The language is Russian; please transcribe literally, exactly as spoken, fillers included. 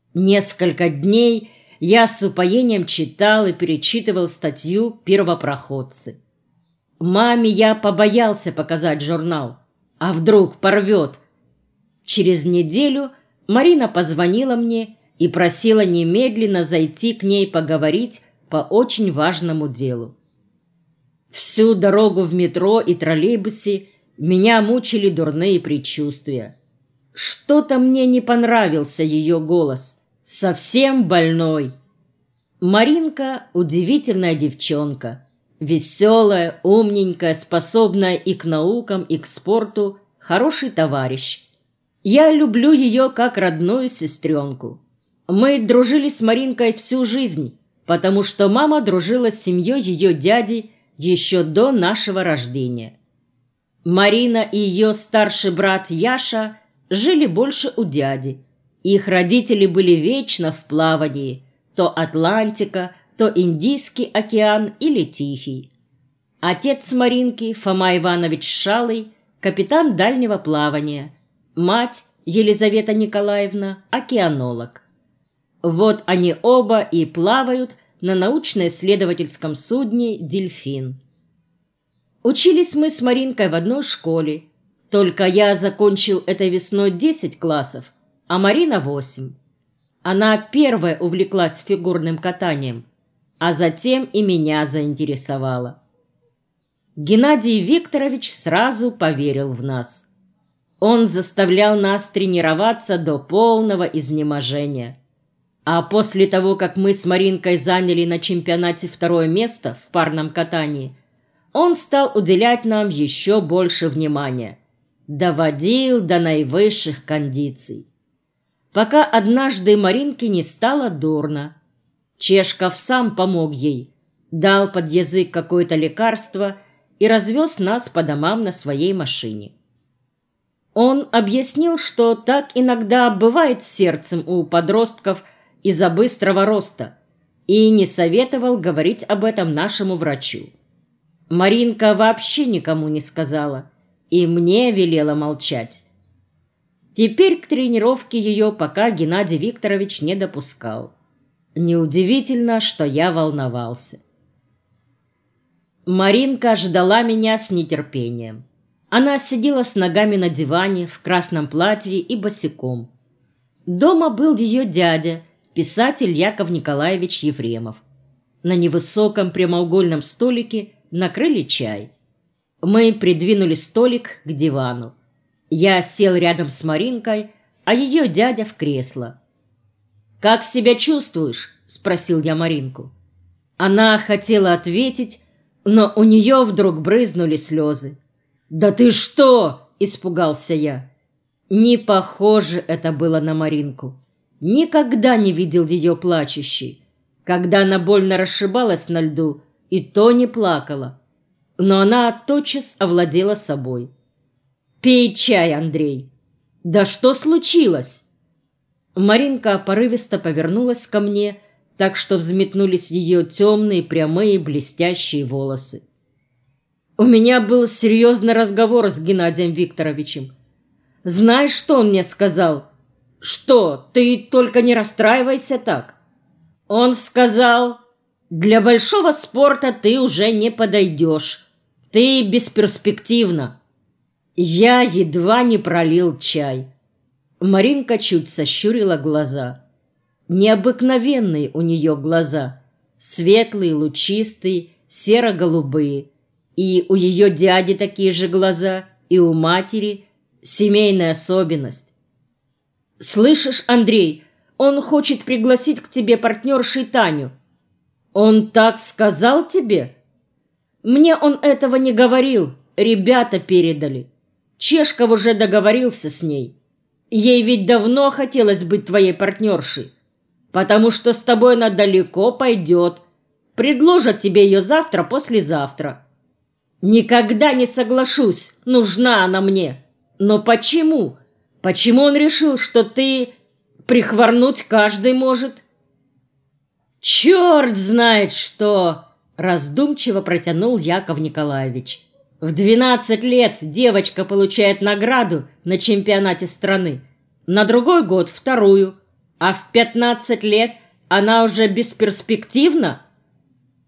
Несколько дней я с упоением читал и перечитывал статью «Первопроходцы». Маме я побоялся показать журнал, а вдруг порвет. Через неделю Марина позвонила мне и просила немедленно зайти к ней поговорить по очень важному делу. Всю дорогу в метро и троллейбусе меня мучили дурные предчувствия. Что-то мне не понравился ее голос, совсем больной. Маринка – удивительная девчонка, веселая, умненькая, способная и к наукам, и к спорту, хороший товарищ. Я люблю ее как родную сестренку. Мы дружили с Маринкой всю жизнь, потому что мама дружила с семьей ее дяди еще до нашего рождения. Марина и ее старший брат Яша жили больше у дяди. Их родители были вечно в плавании, то Атлантика, то Индийский океан или Тихий. Отец Маринки, Фома Иванович Шалый, капитан дальнего плавания, мать Елизавета Николаевна, океанолог. Вот они оба и плавают на научно-исследовательском судне «Дельфин». Учились мы с Маринкой в одной школе, только я закончил этой весной десять классов, а Марина восемь. Она первая увлеклась фигурным катанием, а затем и меня заинтересовала. Геннадий Викторович сразу поверил в нас. Он заставлял нас тренироваться до полного изнеможения. А после того, как мы с Маринкой заняли на чемпионате второе место в парном катании, он стал уделять нам еще больше внимания. Доводил до наивысших кондиций. Пока однажды Маринке не стало дурно. Чешков сам помог ей, дал под язык какое-то лекарство и развез нас по домам на своей машине. Он объяснил, что так иногда бывает с сердцем у подростков из-за быстрого роста, и не советовал говорить об этом нашему врачу. Маринка вообще никому не сказала, и мне велела молчать. Теперь к тренировке ее пока Геннадий Викторович не допускал. Неудивительно, что я волновался. Маринка ждала меня с нетерпением. Она сидела с ногами на диване в красном платье и босиком. Дома был ее дядя, писатель Яков Николаевич Ефремов. На невысоком прямоугольном столике накрыли чай. Мы придвинули столик к дивану. Я сел рядом с Маринкой, а ее дядя в кресло. «Как себя чувствуешь?» – спросил я Маринку. Она хотела ответить, но у нее вдруг брызнули слезы. «Да ты что?» – испугался я. Не похоже это было на Маринку. Никогда не видел ее плачущей. Когда она больно расшибалась на льду, и то не плакала. Но она тотчас овладела собой. «Пей чай, Андрей!» «Да что случилось?» Маринка порывисто повернулась ко мне, так что взметнулись ее темные, прямые, блестящие волосы. У меня был серьезный разговор с Геннадием Викторовичем. Знаешь, что он мне сказал? «Что, ты только не расстраивайся так». Он сказал: «Для большого спорта ты уже не подойдешь. Ты бесперспективна». Я едва не пролил чай. Маринка чуть сощурила глаза. Необыкновенные у нее глаза. Светлые, лучистые, серо-голубые. И у ее дяди такие же глаза, и у матери. Семейная особенность. «Слышишь, Андрей, он хочет пригласить к тебе партнершей Таню». «Он так сказал тебе?» «Мне он этого не говорил, ребята передали. Чешков уже договорился с ней. Ей ведь давно хотелось быть твоей партнершей, потому что с тобой она далеко пойдет. Предложат тебе ее завтра-послезавтра». «Никогда не соглашусь, нужна она мне. Но почему? Почему он решил, что ты... прихворнуть каждый может?» «Черт знает что!» — раздумчиво протянул Яков Николаевич. «В двенадцать лет девочка получает награду на чемпионате страны, на другой год вторую, А в пятнадцать лет она уже бесперспективна?